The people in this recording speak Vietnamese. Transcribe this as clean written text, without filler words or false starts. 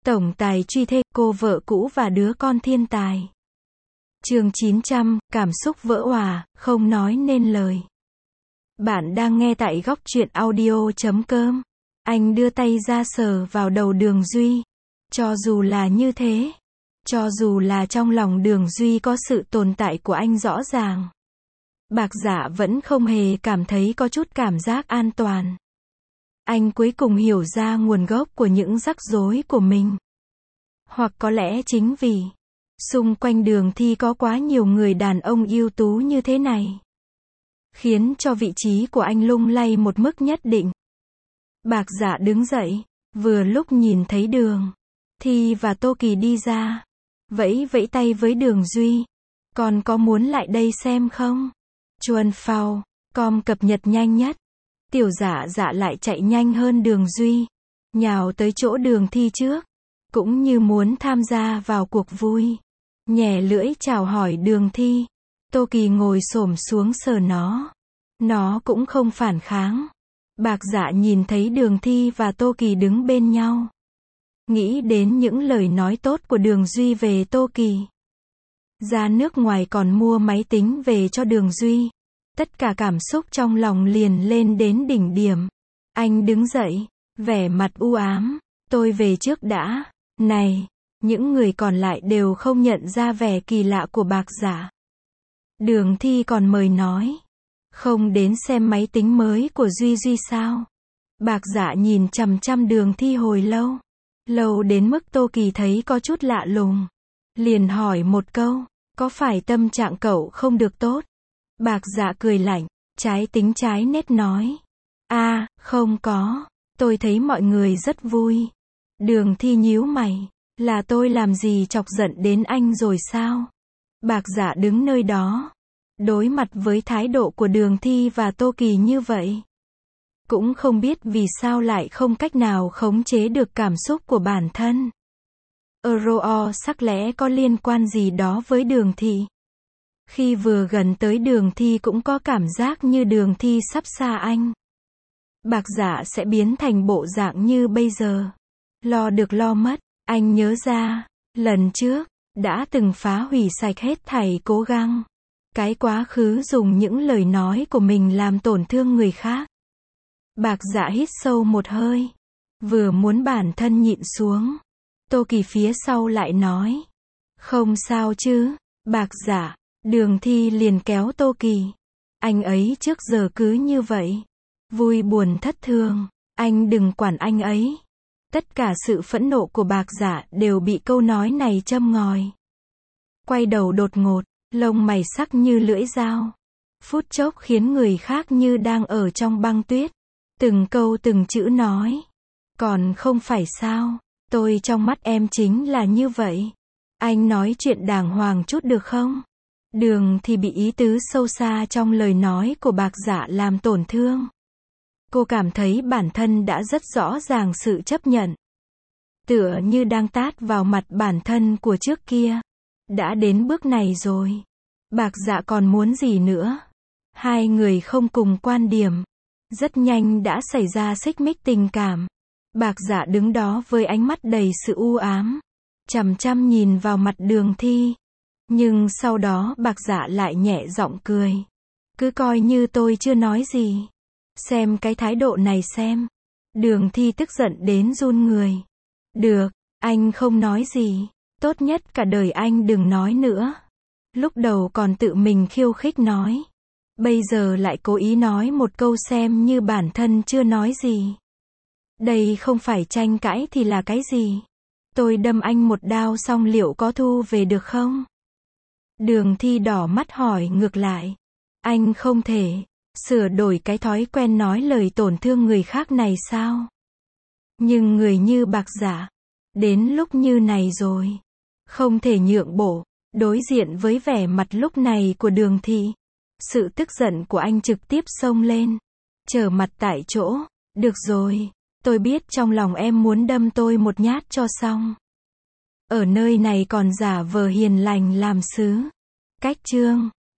Tổng tài truy thê, cô vợ cũ và đứa con thiên tài. Chương 900, cảm xúc vỡ òa, không nói nên lời. Bạn đang nghe tại góc truyện audio.com. Anh đưa tay ra sờ vào đầu Đường Duy. Cho dù là như thế, cho dù là trong lòng Đường Duy có sự tồn tại của anh rõ ràng, Bạc Dạ vẫn không hề cảm thấy có chút cảm giác an toàn. Anh cuối cùng hiểu ra nguồn gốc của những rắc rối của mình. Hoặc có lẽ chính vì xung quanh Đường Thi có quá nhiều người đàn ông ưu tú như thế này, khiến cho vị trí của anh lung lay một mức nhất định. Bạc Dạ đứng dậy, vừa lúc nhìn thấy Đường Thi và Tô Kỳ đi ra, vẫy vẫy tay với Đường Duy. Con có muốn lại đây xem không? Chuan Phao, com cập nhật nhanh nhất. Tiểu Dạ Dạ lại chạy nhanh hơn Đường Duy, nhào tới chỗ Đường Thi trước, cũng như muốn tham gia vào cuộc vui. Nhè lưỡi chào hỏi Đường Thi. Tô Kỳ ngồi xổm xuống sờ nó cũng không phản kháng. Bạc Dạ nhìn thấy Đường Thi và Tô Kỳ đứng bên nhau, nghĩ đến những lời nói tốt của Đường Duy về Tô Kỳ. Ra nước ngoài còn mua máy tính về cho Đường Duy. Tất cả cảm xúc trong lòng liền lên đến đỉnh điểm. Anh đứng dậy, vẻ mặt u ám. Tôi về trước đã. Này, những người còn lại đều không nhận ra vẻ kỳ lạ của Bạc Dạ. Đường Thi còn mời nói, không đến xem máy tính mới của Duy Duy sao? Bạc Dạ nhìn chằm chằm Đường Thi hồi lâu. Lâu đến mức Tô Kỳ thấy có chút lạ lùng. Liền hỏi một câu, có phải tâm trạng cậu không được tốt? Bạc Dạ cười lạnh, trái tính trái nét nói, không có, tôi thấy mọi người rất vui. Đường Thi nhíu mày, là tôi làm gì chọc giận đến anh rồi sao? Bạc Dạ đứng nơi đó, đối mặt với thái độ của Đường Thi và Tô Kỳ như vậy, cũng không biết vì sao lại không cách nào khống chế được cảm xúc của bản thân. Sắc lẽ có liên quan gì đó với Đường Thi. Khi vừa gần tới Đường Thi cũng có cảm giác như Đường Thi sắp xa anh. Bạc Dạ sẽ biến thành bộ dạng như bây giờ. Lo được lo mất, anh nhớ ra, lần trước, đã từng phá hủy sạch hết thảy cố gắng. Cái quá khứ dùng những lời nói của mình làm tổn thương người khác. Bạc Dạ hít sâu một hơi, vừa muốn bản thân nhịn xuống. Tô Kỳ phía sau lại nói, không sao chứ, Bạc Dạ. Đường Thi liền kéo Tô Kỳ. Anh ấy trước giờ cứ như vậy, vui buồn thất thường, anh đừng quản anh ấy. Tất cả sự phẫn nộ của Bạc Dạ đều bị câu nói này châm ngòi. Quay đầu đột ngột, lông mày sắc như lưỡi dao. Phút chốc khiến người khác như đang ở trong băng tuyết. Từng câu từng chữ nói. Còn không phải sao, tôi trong mắt em chính là như vậy. Anh nói chuyện đàng hoàng chút được không? Đường Thi bị ý tứ sâu xa trong lời nói của Bạc Dạ làm tổn thương. Cô cảm thấy bản thân đã rất rõ ràng sự chấp nhận. Tựa như đang tát vào mặt bản thân của trước kia. Đã đến bước này rồi, Bạc Dạ còn muốn gì nữa? Hai người không cùng quan điểm. Rất nhanh đã xảy ra xích mích tình cảm. Bạc Dạ đứng đó với ánh mắt đầy sự u ám, chằm chằm nhìn vào mặt Đường Thi. Nhưng sau đó Bạc Dạ lại nhẹ giọng cười. Cứ coi như tôi chưa nói gì. Xem cái thái độ này xem. Đường Thi tức giận đến run người. Được, anh không nói gì. Tốt nhất cả đời anh đừng nói nữa. Lúc đầu còn tự mình khiêu khích nói. Bây giờ lại cố ý nói một câu xem như bản thân chưa nói gì. Đây không phải tranh cãi thì là cái gì? Tôi đâm anh một đao xong liệu có thu về được không? Đường Thi đỏ mắt hỏi ngược lại. Anh không thể sửa đổi cái thói quen nói lời tổn thương người khác này sao? Nhưng người như Bạc Dạ, đến lúc như này rồi, không thể nhượng bộ. Đối diện với vẻ mặt lúc này của Đường Thi, sự tức giận của anh trực tiếp xông lên, trở mặt tại chỗ. Được rồi, tôi biết trong lòng em muốn đâm tôi một nhát cho xong. Ở nơi này còn giả vờ hiền lành làm sứ. Cách chương